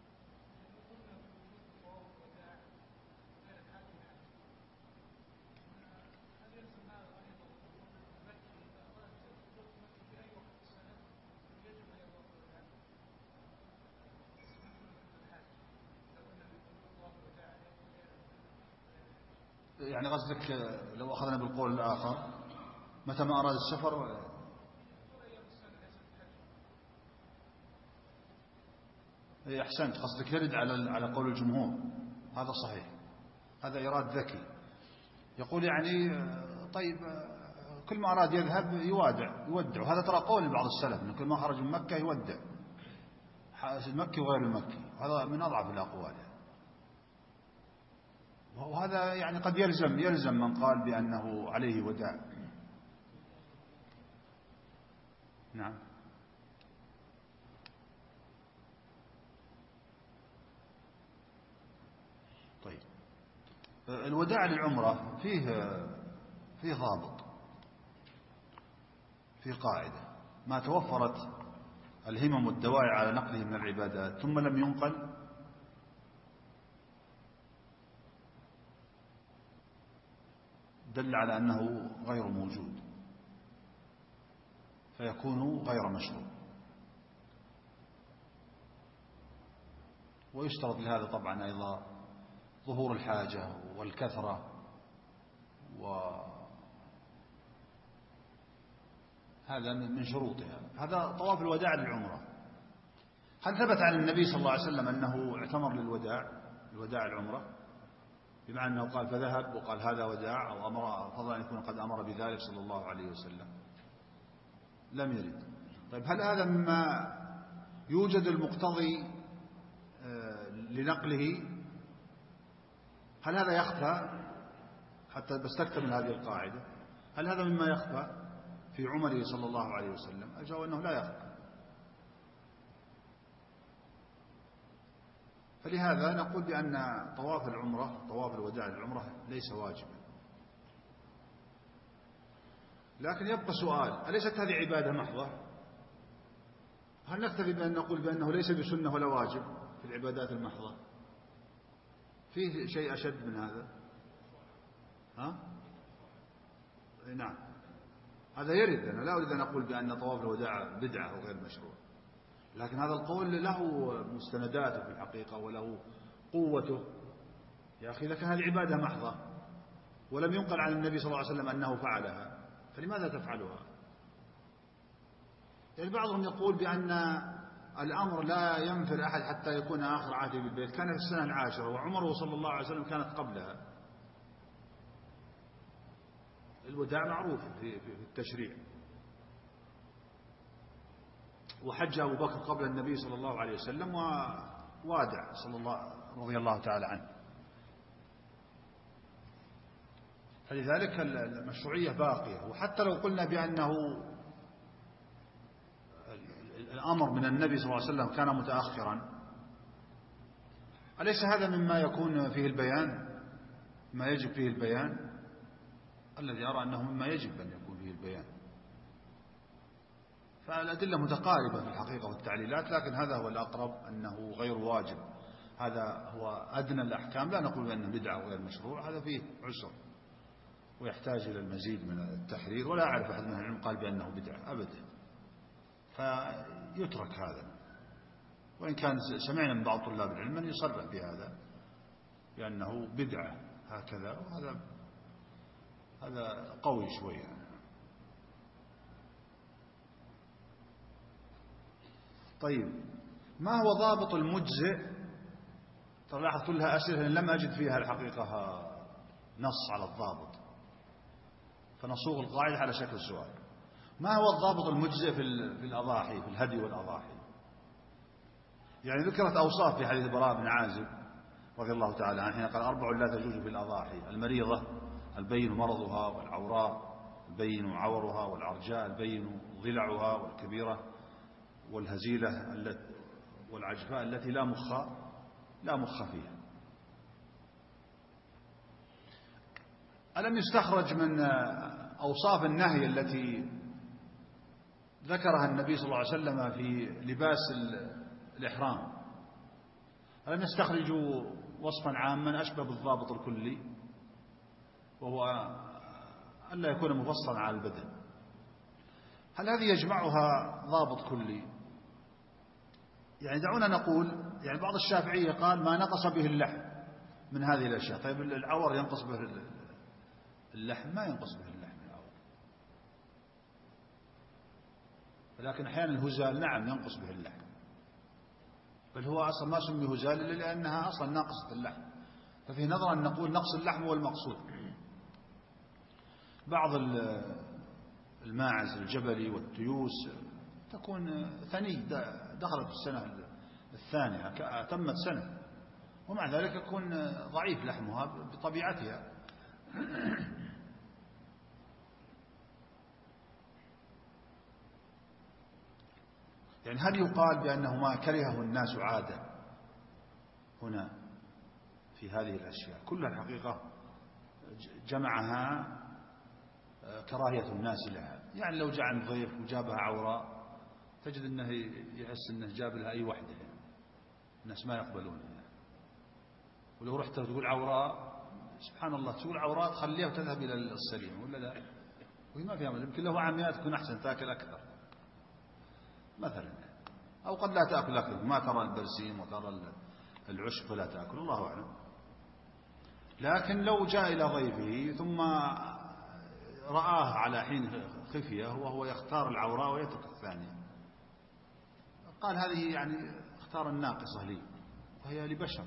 يعني قصدك لو أخذنا بالقول الآخر متى ما أراد السفر؟ أحسنت، قصدك يرد على قول الجمهور، هذا صحيح، هذا إيراد ذكي. يقول يعني طيب كل ما أراد يذهب يودع، وهذا ترى قول بعض السلف أنه كل ما خرج من مكة يودع، المكي وغير المكي، هذا من أضعف الأقوال. وهذا يعني قد يلزم من قال بأنه عليه وداع. نعم. طيب الوداع للعمرة فيه ضابط، في قاعدة: ما توفرت الهمم والدواعي على نقله من العبادات ثم لم ينقل دل على أنه غير موجود، فيكون غير مشروع. ويشترط لهذا طبعا أيضا ظهور الحاجة والكثرة، وهذا من شروطها. هذا طواف الوداع للعمرة. هل ثبت عن النبي صلى الله عليه وسلم أنه اعتمر للوداع العمرة، بمعنى أنه قال فذهب وقال هذا وداع، أو أمر فضلا أن يكون قد أمر بذلك صلى الله عليه وسلم؟ لم يرد. طيب هل هذا مما يوجد المقتضي لنقله؟ هل هذا يخفى؟ حتى بس تكتمل هذه القاعدة، هل هذا مما يخفى في عمره صلى الله عليه وسلم؟ الجواب أنه لا يخفى. فلهذا نقول بأن طواف العمرة، طواف الوداع للعمرة ليس واجبا. لكن يبقى سؤال: أليست هذه عبادة محضة؟ هل نكتفي بأن نقول بأنه ليس بسنة ولا واجب في العبادات المحضة؟ فيه شيء أشد من هذا؟ نعم، هذا يرد. أنا لا أريد أن أقول بأن طواف الوداع بدعة وغير مشروع، لكن هذا القول له مستنداته في الحقيقة وله قوته. يا أخي، لكن هذه عبادة محضة ولم ينقل عن النبي صلى الله عليه وسلم أنه فعلها، فلماذا تفعلها؟ يعني بعضهم يقول بأن الأمر لا ينفر أحد حتى يكون آخر عهده بالبيت. كان في السنة 10، وعمره صلى الله عليه وسلم كانت قبلها. الوداع معروف في التشريع، وحج أبو بكر قبل النبي صلى الله عليه وسلم، ووادع رضي الله تعالى عنه. فلذلك المشروعية باقية. وحتى لو قلنا بأنه الأمر من النبي صلى الله عليه وسلم كان متأخرا، أليس هذا مما يكون فيه البيان، ما يجب فيه البيان؟ الذي أرى أنه مما يجب أن يكون فيه البيان. فالأدلة متقاربة في الحقيقة والتعليلات، لكن هذا هو الأقرب أنه غير واجب. هذا هو أدنى الأحكام. لا نقول بأنه بدعة وغير مشروع، هذا فيه عسر ويحتاج إلى المزيد من التحرير. ولا أعرف أحد من العلم قال بأنه بدعة أبدا، فيترك هذا. وإن كان سمعنا من بعض طلاب العلم من يصرح بهذا بأنه بدعة هكذا، هذا قوي شوية. طيب، ما هو ضابط المجزئ؟ تلاحظ كلها أسئلة لم أجد فيها الحقيقة نص على الضابط، فنصوغ القاعدة على شكل سؤال. ما هو الضابط المجزئ في الأضاحي، في الهدي والأضاحي؟ يعني ذكرت أوصاف في حديث البراء بن عازب رضي الله تعالى عنه حين قال: 4 لا تجوز في الأضاحي: المريضة البين مرضها، والعوراء البين عورها، والعرجاء البين ضلعها، والكبيرة والهزيلة والعجفاء التي لا مخ فيها. ألم يستخرج من أوصاف النهي التي ذكرها النبي صلى الله عليه وسلم في لباس الإحرام، ألم يستخرجوا وصفا عاما أشبه بالضابط الكلي، وهو ألا يكون مفصلا على البدن؟ هل هذه يجمعها ضابط كلي؟ يعني دعونا نقول، يعني بعض الشافعية قال ما نقص به اللحم من هذه الأشياء. طيب العور ينقص به اللحم؟ ما ينقص به اللحم العور، ولكن أحيانا الهزال نعم ينقص به اللحم، بل هو أصلا ما سمي هزال إلا لأنها أصلا ناقصة اللحم. ففي نظر أن نقول نقص اللحم هو المقصود. بعض الماعز الجبلي والتيوس تكون ثني، دخلت في السنة الثانية، تمت سنة، ومع ذلك يكون ضعيف لحمها بطبيعتها. يعني هل يقال بأنه ما كرهه الناس عادة هنا في هذه الأشياء كلها؟ الحقيقة جمعها كراهية الناس لها. يعني لو جاء عن ضيف وجابها عوراء تجد أنه يحس أنه جاب لها أي وحدة، يعني الناس ما يقبلونها. ولو رحت تقول عوراء، سبحان الله، تقول عوراء تخليها وتذهب إلى السليم، ولا لا؟ وهي ما فيها، يمكن له عاميات تكون أحسن تأكل أكثر مثلا، أو قد لا تأكل أكثر، ما ترى البرسيم وترى العشب فلا تأكل، الله أعلم. لكن لو جاء إلى ضيفه ثم رآه على حين خفية وهو يختار العوراء ويترك الثانية، قال هذه يعني اختار الناقصة لي، وهي لبشر،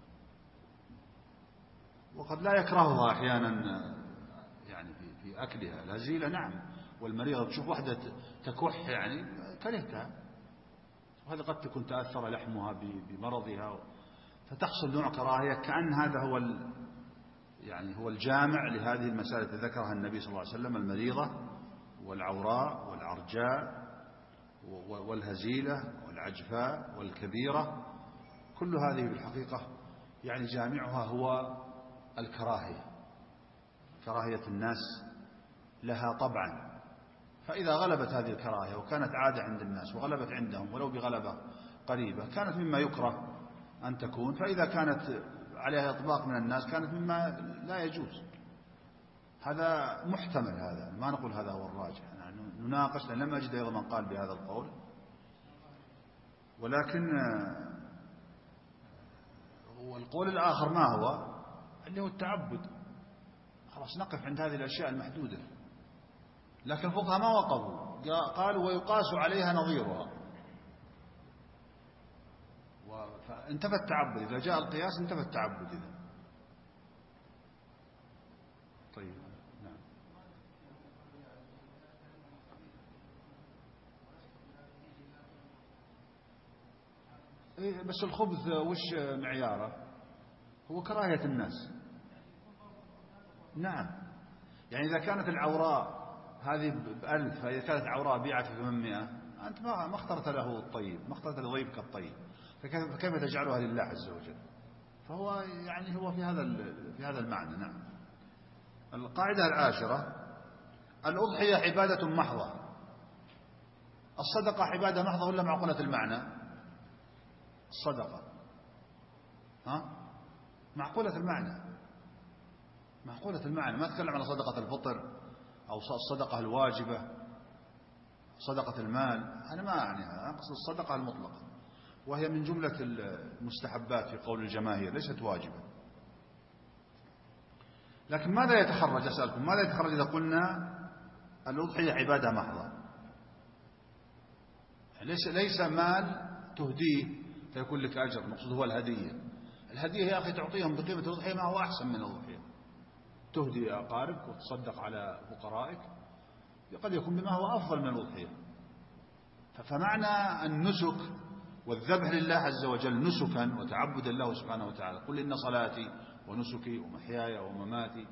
وقد لا يكرهها أحيانا يعني في أكلها. الهزيلة نعم، والمريضة تشوف واحدة تكح يعني كرهتها، وهذا قد تكون تأثر لحمها بمرضها، فتحصل نوع كراهية، كأن هذا هو الجامع لهذه المسائل التي ذكرها النبي صلى الله عليه وسلم: المريضة والعوراء والعرجاء والهزيلة والعجفاء والكبيرة، كل هذه بالحقيقة يعني جامعها هو الكراهية، كراهية الناس لها طبعا. فإذا غلبت هذه الكراهية وكانت عادة عند الناس وغلبت عندهم ولو بغلبة قريبة كانت مما يكره أن تكون، فإذا كانت عليها إطباق من الناس كانت مما لا يجوز. هذا محتمل، هذا ما نقول هذا هو الراجح، يعني نناقش، لأن لم أجد أيضا من قال بهذا القول. ولكن والقول الآخر ما هو؟ اللي هو التعبد. خلاص نقف عند هذه الأشياء المحدودة. لكن الفقهاء ما وقفوا، قالوا ويقاس عليها نظيرها، فانتفى التعبد. إذا جاء القياس انتفى التعبد إذا. طيب نعم. بس الخبث وش معياره؟ هو كراهية الناس. نعم، يعني إذا كانت العوراء هذه ب1000، إذا كانت عوراء بيعت ب 800، أنت ما اخترت له الطيب، ما اخترت لضيفك الطيب، فكيف تجعلها لله عز وجل؟ فهو يعني هو في هذا المعنى. نعم. القاعدة العاشرة: الأضحية عبادة محضة. الصدقة عبادة محضة ولا معقولة المعنى؟ الصدقة معقولة المعنى، معقولة المعنى. ما أتكلم عن صدقة الفطر أو الصدقة الواجبة، صدقة المال، أنا ما أعنيها، أقصد الصدقة المطلقة، وهي من جملة المستحبات في قول الجماهير، ليست واجبة. لكن ماذا يتخرج؟ أسألكم ماذا يتخرج إذا قلنا الأضحية عبادة محضة؟ ليس مال تهديه فيكون لك أجر، المقصود هو الهدية. الهدية يا أخي تعطيهم بقيمة الأضحية ما هو أحسن من الأضحية. تهدي أقاربك وتصدق على فقرائك قد يكون بما هو أفضل من الأضحية. فمعنى النسك والذبح لله عز وجل نسكا وتعبدا له سبحانه وتعالى: قل إن صلاتي ونسكي ومحياي ومماتي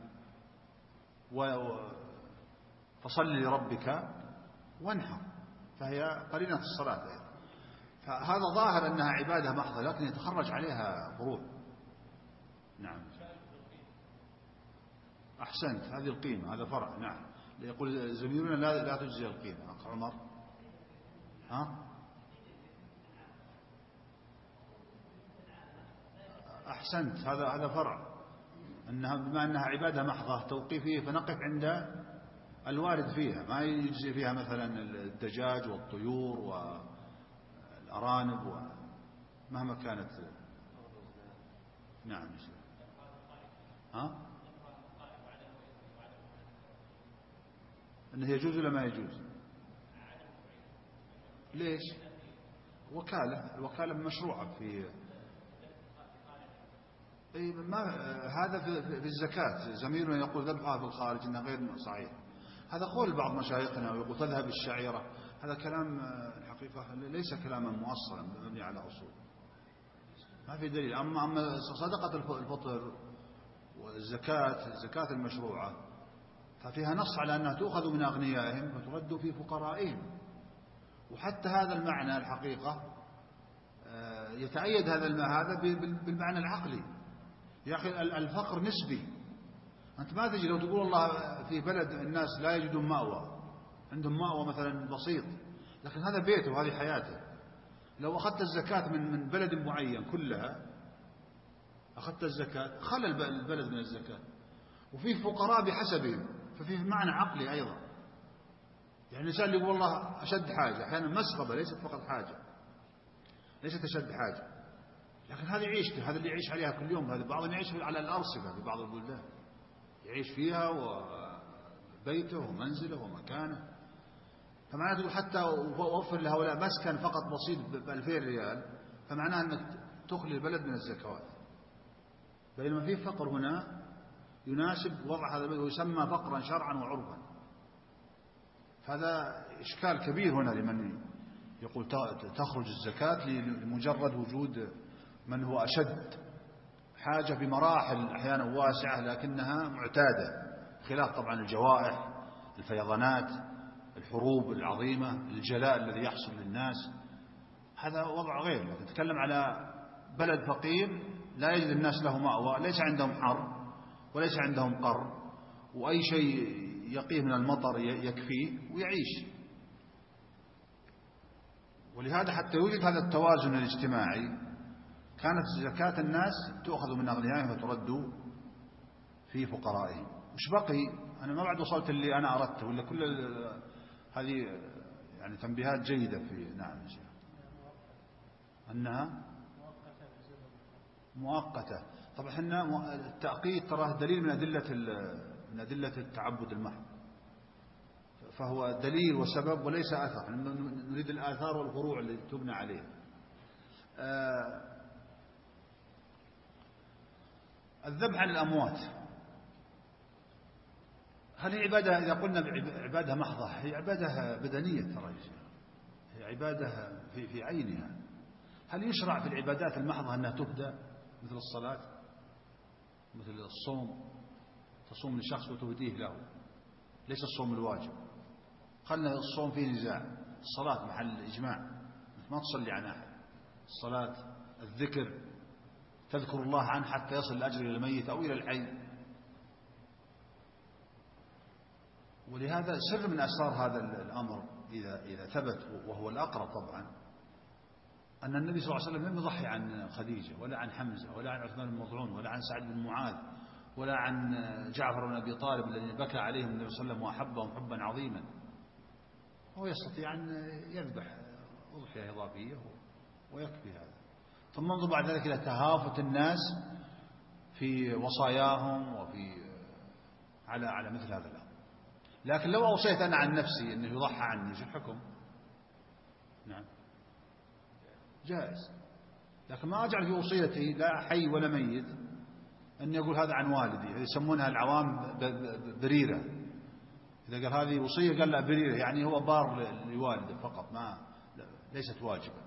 فصل لربك وانحر، فهي قرينة الصلاة. فهذا ظاهر أنها عبادة محضة، لكن يتخرج عليها فروع. نعم أحسنت، هذه القيمة، هذا فرع. نعم، يقول زميلنا لا تجزي القيمة. أخ عمر أحسنت، هذا فرع، أنها بما أنها عبادة محضة توقيفية فنقف عند الوارد فيها، ما يجزي فيها مثلا الدجاج والطيور والأرانب ومهما كانت. نعم. أنه يجوز ولا ما يجوز؟ ليش؟ الوكالة مشروعة في هذا في الزكاة. زميلنا يقول ذبحها في الخارج إنها غير صحيح. هذا قول بعض مشايخنا، ويقول تذهب الشعيرة. هذا كلام الحقيقة ليس كلاما مؤصلا مبني على أصول، ما في دليل. أما صدقة الفطر والزكاة المشروعة ففيها نص على أنها تؤخذ من أغنيائهم وترد في فقرائهم. وحتى هذا المعنى الحقيقة يتأيد هذا بالمعنى العقلي. يا أخي الفقر نسبي. أنت ما تجي لو تقول الله في بلد الناس لا يجدون مأوى، عندهم مأوى مثلا بسيط، لكن هذا بيته وهذه حياته. لو أخذت الزكاة من بلد معين كلها، أخذت الزكاة خلى البلد من الزكاة. وفيه فقراء بحسبهم، ففيه معنى عقلي أيضا. يعني الإنسان اللي يقول الله أشد حاجة، أحيانا مسغبة ليست فقط حاجة، ليست أشد حاجة، لكن هذه عيشته، هذا اللي يعيش عليها كل يوم. هذا بعضهم يعيش على الأرصفة في بعض البلدان، يعيش فيها وبيته ومنزله ومكانه. فمعناه تقول حتى وفر لهؤلاء مسكن فقط بسيط ب2000 ريال، فمعناه أنك تخلي البلد من الزكوات. بينما فيه فقر هنا يناسب وضع هذا البلد ويسمى فقرا شرعا وعرفا. هذا إشكال كبير هنا لمن يقول تخرج الزكاة لمجرد وجود من هو أشد حاجة بمراحل أحيانا واسعة لكنها معتادة، خلاف طبعا الجوائح، الفيضانات، الحروب العظيمة، الجلاء الذي يحصل للناس. هذا وضع غير. نتكلم على بلد فقير لا يجد الناس له مأوى، ليس عندهم حر وليس عندهم قر، وأي شيء يقيه من المطر يكفيه ويعيش. ولهذا حتى يوجد هذا التوازن الاجتماعي كانت زكاة الناس تؤخذ من أغنيائهم وترد في فقرائهم. وش بقي؟ أنا ما بعد وصلت اللي أنا أردته، ولا كل هذه يعني تنبيهات جيدة في نعم يا شيخ أنها مؤقتة. طبعا احنا التأقيت تراه دليل من أدلة التعبد المحض، فهو دليل وسبب وليس أثر. نريد الآثار والفروع اللي تبنى عليها. الذبح عن الأموات هل هي عبادة؟ إذا قلنا عبادة محضة هي عبادة بدنية، ترى هي عبادة في عينها. هل يشرع في العبادات المحضة أنها تهدى مثل الصلاة، مثل الصوم، تصوم لشخص وتهديه له، ليس الصوم الواجب. خلنا الصوم فيه نزاع، الصلاة محل إجماع، ما تصلي عن أحد. الصلاة الذكر تذكر الله عنه حتى يصل الأجر إلى الميت أو إلى الحي. ولهذا سر من أسرار هذا الأمر إذا ثبت، وهو الأقرب طبعا، أن النبي صلى الله عليه وسلم لم يضحي عن خديجة ولا عن حمزة ولا عن عثمان بن مظعون ولا عن سعد بن معاذ ولا عن جعفر بن أبي طالب الذي بكى عليهم النبي صلى الله عليه وسلم وأحبهم حبا عظيما. هو يستطيع أن يذبح أضحية إضافية ويكفي هذا. ثم انظر بعد ذلك إلى تهافت الناس في وصاياهم على مثل هذا الأمر. لكن لو أوصيت أنا عن نفسي أنه يضحى عني، شو الحكم؟ نعم جائز. لكن ما أجعل في وصيتي لا حي ولا ميت أن يقول هذا عن والدي. يسمونها العوام بريرة. إذا قال هذه وصية قال لا بريرة، يعني هو بار لوالده فقط، ليست واجبة.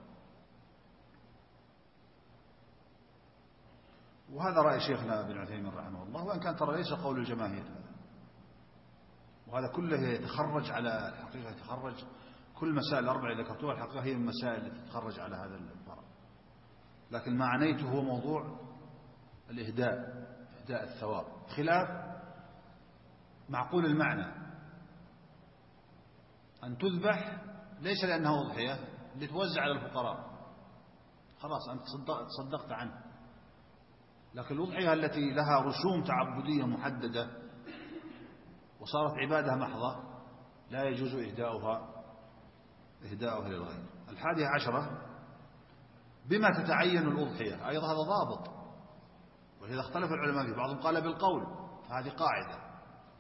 وهذا رأي شيخنا ابن عثيمين رحمه الله، وإن كان ترى ليس قول الجماهير هذا. وهذا كله يتخرج على الحقيقة، يتخرج كل مسائل الأربعة اللي ذكرتوها الحقيقة هي المسائل التي تتخرج على هذا الفرع. لكن ما عنيته هو موضوع الإهداء، إهداء الثواب، خلاف معقول المعنى أن تذبح ليس لأنها أضحية لتوزع على الفقراء، خلاص أنت تصدقت عنه. لكن الأضحية التي لها رسوم تعبدية محددة وصارت عبادة محضة لا يجوز إهداؤها للغير. 11 بما تتعين الأضحية، أيضا هذا ضابط، ولذا اختلف العلماء فيه. بعضهم قال بالقول، هذه قاعدة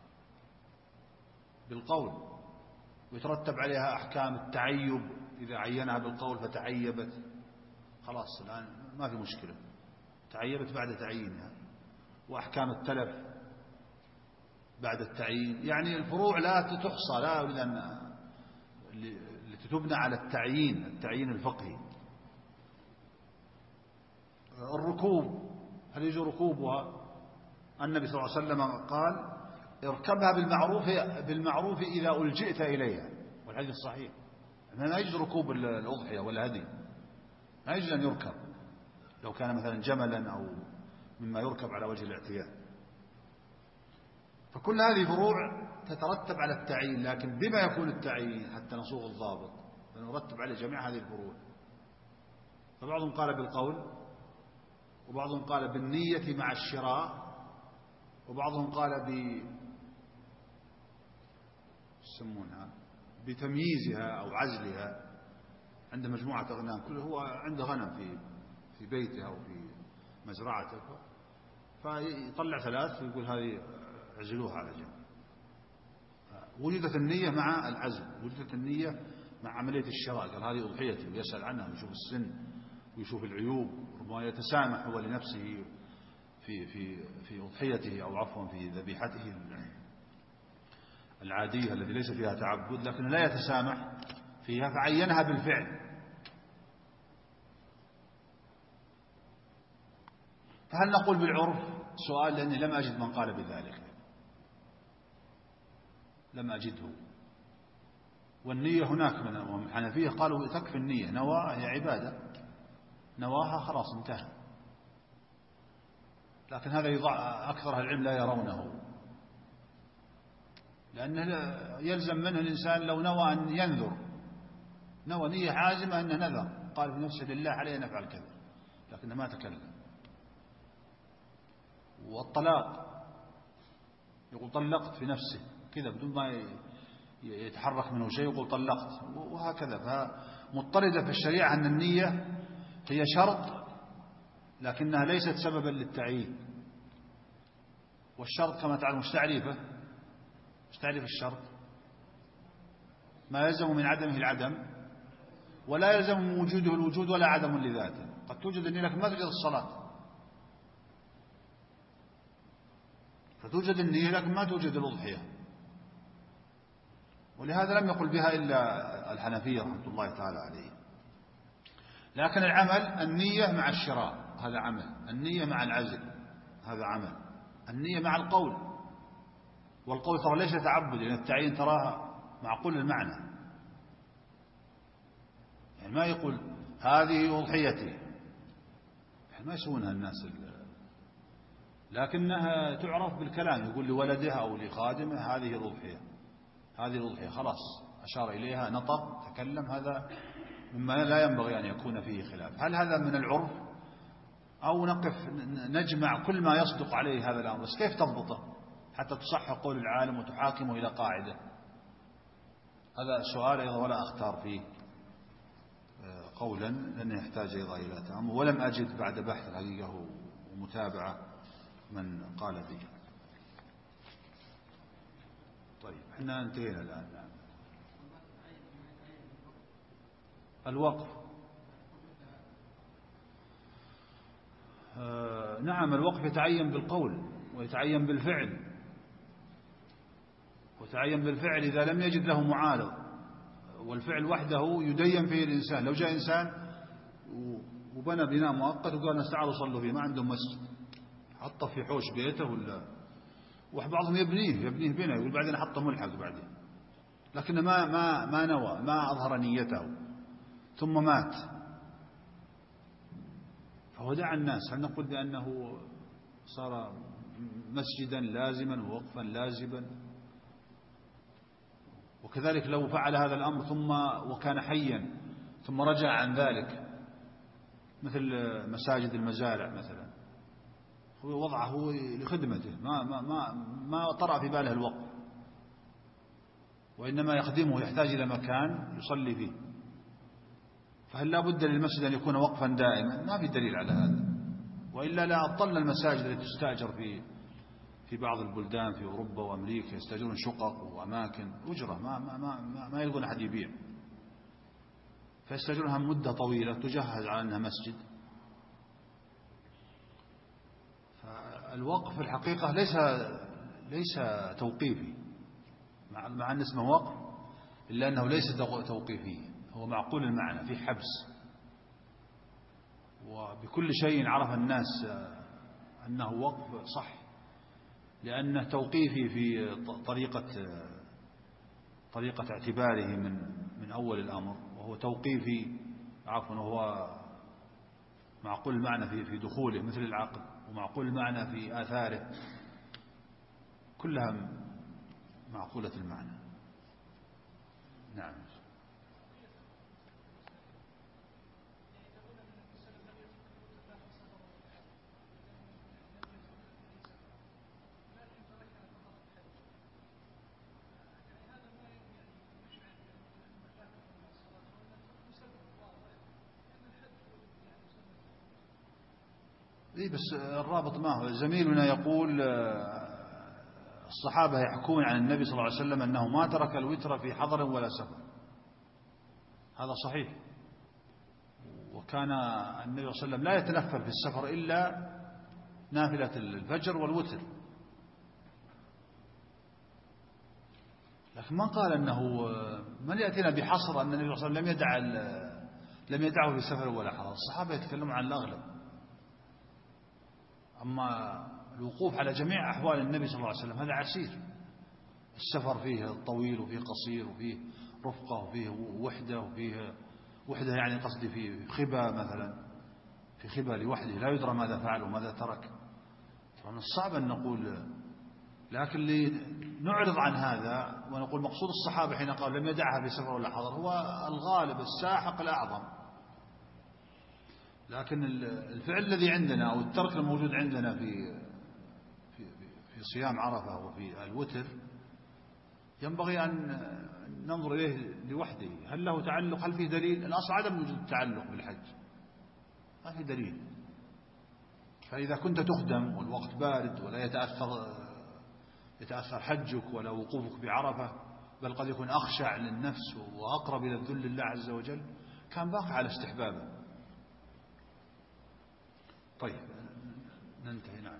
بالقول ويترتب عليها أحكام التعيب، إذا عينها بالقول فتعيبت خلاص الآن ما في مشكلة، تعيبت بعد تعيينها. وأحكام التلف بعد التعيين، يعني الفروع لا تحصى، لا أريد أن التي تبنى على التعيين الفقهي. الركوب هل يجوز ركوبها؟ النبي صلى الله عليه وسلم قال اركبها بالمعروف إذا ألجئت إليها، والحديث الصحيح. ما يجوز ركوب الأضحية والهدي، ما يجوز أن يركب لو كان مثلا جملا أو مما يركب على وجه الاعتياد. فكل هذه فروع تترتب على التعيين، لكن بما يكون التعيين حتى نصوغ الضابط فنرتب عليه جميع هذه الفروع. فبعضهم قال بالقول، وبعضهم قال بالنية مع الشراء، وبعضهم قال بتمييزها أو عزلها عند مجموعة أغنام. كل هو عنده غنم في بيته أو في مزرعته، فيطلع 3 ويقول هذه عزلوها على جنب. وجدت النية مع العزل، وجدت النية مع عملية الشراء، قال هذه أضحيتي، ويسأل عنها ويشوف السن ويشوف العيوب، ربما يتسامح هو لنفسه في أضحيته أو عفوا في ذبيحته العادية التي ليس فيها تعبد، لكن لا يتسامح فيها فعينها بالفعل. فهل نقول بالعرف؟ سؤال، لأني لم أجد من قال بذلك، لم أجده. والنية هناك من الحنفية قالوا تكفي النية، نواة هي عبادة، نواها خلاص انتهى. لكن هذا أكثر أهل العلم لا يرونه، لأنه يلزم منه الإنسان لو نوى أن ينذر، نوى نية عازمة أنه نذر، قال في نفسه لله علي أن أفعل كذا، لكنه ما تكلم. والطلاق يقول طلقت في نفسه كذا بدون ما يتحرك منه شيء، يقول طلقت، وهكذا. فمضطردة في الشريعة أن النية هي شرط لكنها ليست سببا للتعيين. والشرط كما تعلم مش تعريفه، مش تعريف الشرط، ما يلزم من عدمه العدم ولا يلزم من وجوده الوجود ولا عدم لذاته. قد توجد النية لكن ما توجد الصلاة، فتوجد النية لكن ما توجد الأضحية، ولهذا لم يقل بها إلا الحنفية رحمة الله تعالى عليه. لكن العمل، النية مع الشراء هذا عمل، النية مع العزل هذا عمل، النية مع القول، والقول ترى ليس تعبد، لأن التعيين تراها معقول المعنى، يعني ما يقول هذه أضحيتي، يعني ما يسوونها الناس، لكنها تعرف بالكلام، يقول لولده أو لخادمه هذه الأضحية، هذه الأضحية، خلاص أشار إليها، نطق، تكلم. هذا مما لا ينبغي أن يكون فيه خلاف. هل هذا من العرف أو نقف نجمع كل ما يصدق عليه هذا الأمر؟ بس كيف تضبطه حتى تصحح قول العالم وتحاكمه إلى قاعدة؟ هذا سؤال أيضا ولا أختار فيه قولا، لأنه يحتاج أيضا إلى تأمل، ولم أجد بعد بحث الحقيقة ومتابعة من قال به. طيب احنا انتهينا الآن. الوقف، نعم الوقف يتعين بالقول ويتعين بالفعل، ويتعين بالفعل إذا لم يجد له معارض، والفعل وحده يدين فيه الإنسان. لو جاء إنسان وبنى بناء مؤقت وقال الناس تعالوا صلوا فيه، ما عندهم مسجد، حطه في حوش بيته، ولا وبعضهم يبنيه بنا، يقول بعدين حطه ملحق بعدين، لكن ما نوى، ما أظهر نيته، ثم مات، فهو دعا الناس. هل نقول بأنه صار مسجدا لازما ووقفا لازما؟ وكذلك لو فعل هذا الأمر ثم وكان حيا ثم رجع عن ذلك، مثل مساجد المزارع مثلا، هو وضعه لخدمته، ما طرأ في باله الوقف، وإنما يخدمه، يحتاج إلى مكان يصلي فيه، فهل لا بد للمسجد أن يكون وقفا دائما؟ ما في دليل على هذا، وإلا لا أبطلنا المساجد التي تستأجر في بعض البلدان في أوروبا وأمريكا، يستأجرون شقق وأماكن أجرة، ما يلقون أحد يبيع، فيستأجرونها مدة طويلة تجهز على أنها مسجد. فالوقف في الحقيقة ليس توقيفي، مع أن اسمه وقف إلا أنه ليس توقيفي، هو معقول المعنى، في حبس، وبكل شيء عرف الناس أنه وقف صح، لأنه توقيفي في طريقة اعتباره من أول الأمر، وهو توقيفي وهو معقول المعنى في دخوله مثل العقد، ومعقول المعنى في آثاره، كلها معقولة المعنى. نعم. بس الرابط ما هو؟ زميلنا يقول الصحابة يحكون عن النبي صلى الله عليه وسلم أنه ما ترك الوتر في حضر ولا سفر، هذا صحيح، وكان النبي صلى الله عليه وسلم لا يتنفل في السفر إلا نافلة الفجر والوتر، لكن ما قال أنه، من يأتينا بحصر أن النبي صلى الله عليه وسلم لم يدعه في سفر ولا حضر. الصحابة يتكلمون عن الأغلب، أما الوقوف على جميع أحوال النبي صلى الله عليه وسلم هذا عسير. السفر فيه طويل وفيه قصير، وفيه رفقة وفيه وحدة يعني قصدي فيه خبا مثلا، في خبأ لوحده لا يدرى ماذا فعل وماذا ترك، فمن الصعب أن نقول. لكن نعرض عن هذا ونقول مقصود الصحابة حين قال لم يدعها في سفر ولا حضر هو الغالب الساحق الأعظم. لكن الفعل الذي عندنا أو الترك الموجود عندنا في صيام عرفة وفي الوتر ينبغي أن ننظر إليه لوحده. هل له تعلق؟ هل فيه دليل؟ الأصل عدم وجود التعلق بالحج، ما في دليل. فإذا كنت تخدم والوقت بارد ولا يتأثر حجك ولا وقوفك بعرفة، بل قد يكون أخشع للنفس وأقرب إلى الذل لله عز وجل، كان باقي على استحبابه. طيب ننتهي. نعم.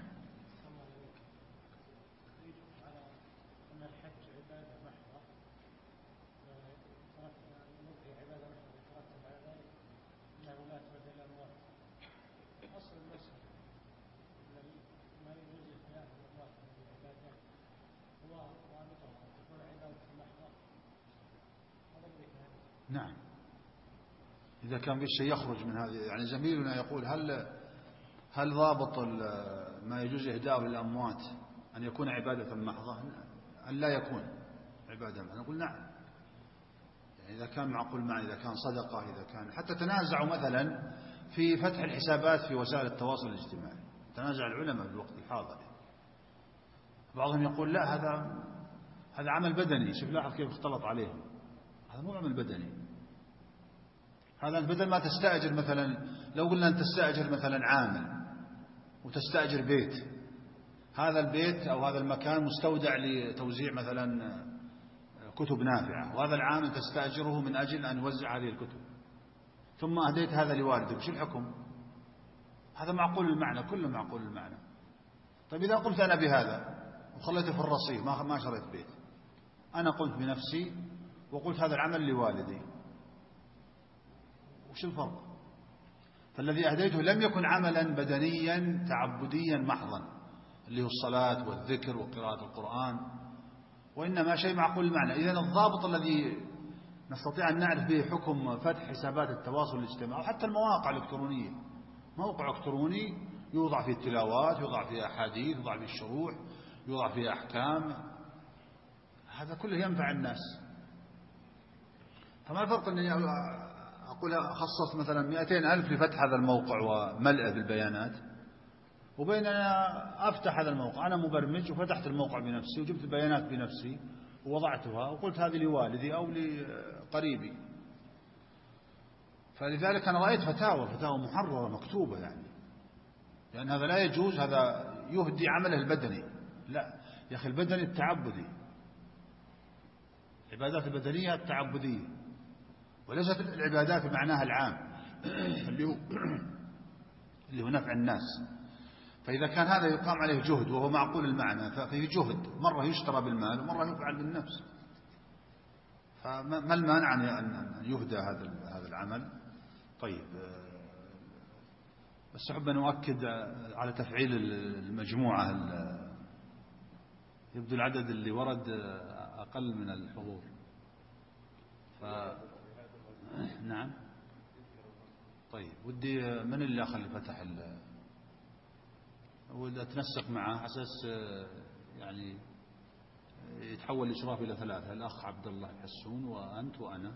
نعم، إذا كان بالشيء يخرج من هذه، يعني زميلنا يقول هل ضابط ما يجوز إهداءه للأموات أن يكون عبادة محضة؟ أن لا يكون عبادة محضة؟ نقول نعم، يعني إذا كان معقول معه، إذا كان صدقة، إذا كان حتى تنازعوا مثلا في فتح الحسابات في وسائل التواصل الاجتماعي، تنازع العلماء في الوقت الحاضر. بعضهم يقول لا، هذا عمل بدني. شوف لاحظ كيف اختلط عليهم، هذا مو عمل بدني. هذا بدل ما تستأجر مثلا، لو قلنا أن تستأجر مثلا عامل وتستأجر بيت، هذا البيت أو هذا المكان مستودع لتوزيع مثلا كتب نافعة، وهذا العامل تستأجره من أجل أن يوزع هذه الكتب، ثم أهديت هذا لوالدك، شو الحكم؟ هذا معقول المعنى، كله معقول المعنى. طيب إذا قلت أنا بهذا وخليته في الرصيف، ما شريت بيت، أنا قلت بنفسي وقلت هذا العمل لوالدي، وش الفرق؟ فالذي أهديته لم يكن عملا بدنيا تعبديا محضا اللي هو الصلاة والذكر وقراءة القرآن، وإنما شيء معقول المعنى. إذن الضابط الذي نستطيع أن نعرف به حكم فتح حسابات التواصل الاجتماعي وحتى المواقع الإلكترونية، موقع إلكتروني يوضع فيه التلاوات، يوضع فيه أحاديث، يوضع فيه الشروح، يوضع فيه أحكام، هذا كله ينفع الناس. فما الفرق أني أقول خصصت مثلا 200,000 لفتح هذا الموقع وملئه بالبيانات، وبين أنا أفتح هذا الموقع، أنا مبرمج وفتحت الموقع بنفسي وجبت البيانات بنفسي ووضعتها وقلت هذه لوالدي أو لقريبي. فلذلك أنا رأيت فتاوى محررة مكتوبة، يعني لأن هذا لا يجوز، هذا يهدي عمله البدني. لا يا أخي، البدني التعبدي، العبادات البدنية التعبدية، وليست العبادات بمعناها العام اللي هو نفع الناس. فإذا كان هذا يقام عليه جهد وهو معقول المعنى، ففيه جهد، مرة يشترى بالمال ومرة يفعل بالنفس، فما المانع أن يهدى هذا العمل؟ طيب، بس أحب أن أؤكد على تفعيل المجموعة. يبدو العدد اللي ورد أقل من الحضور. نعم. طيب، ودي من اللي أخلي فتح ودي أتنسق معه أساس يعني يتحول الإشراف إلى 3: الأخ عبد الله الحسون وأنت وأنا.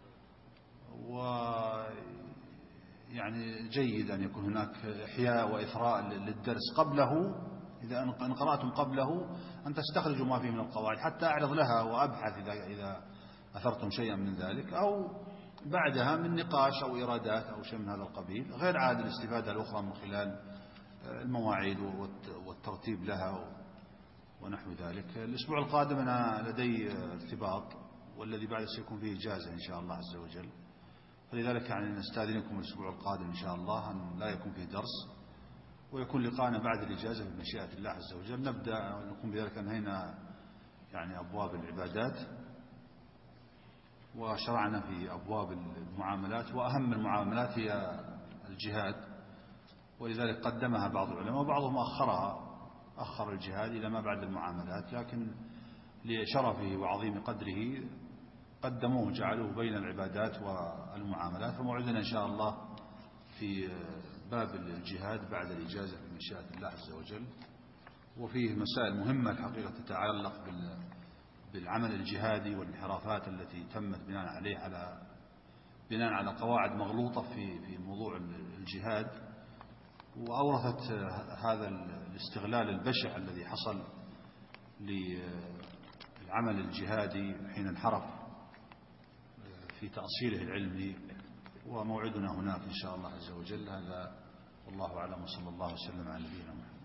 ويعني جيد أن يكون هناك إحياء وإثراء للدرس قبله، إذا أن قرأتم قبله أن تستخرجوا ما فيه من القواعد حتى أعرض لها وأبحث إذا أثرتم شيئا من ذلك، أو بعدها من نقاش أو إرادات أو شيء من هذا القبيل، غير عاد الاستفادة الأخرى من خلال المواعيد والترتيب لها ونحو ذلك. الأسبوع القادم أنا لدي ارتباط، والذي بعد سيكون فيه إجازة إن شاء الله عز وجل، فلذلك يعني نستأذنكم الأسبوع القادم إن شاء الله أن لا يكون فيه درس، ويكون لقاءنا بعد الإجازة بمشيئة الله عز وجل. نبدأ ونكون بذلك أنهينا يعني أبواب العبادات وشرعنا في أبواب المعاملات، وأهم المعاملات هي الجهاد، ولذلك قدمها بعض العلماء وبعضهم أخر الجهاد إلى ما بعد المعاملات، لكن لشرفه وعظيم قدره قدموه جعلوه بين العبادات والمعاملات. فموعدنا إن شاء الله في باب الجهاد بعد الإجازة بمشيئة الله عز وجل، وفيه مسائل مهمة الحقيقة تتعلق بالعمل الجهادي والانحرافات التي تمت بناء على قواعد مغلوطة في موضوع الجهاد، وأورثت هذا الاستغلال البشع الذي حصل للعمل الجهادي حين انحرف في تأصيله العلمي. وموعدنا هناك إن شاء الله عز وجل. هذا والله أعلم، وصلى الله وسلم على نبينا محمد.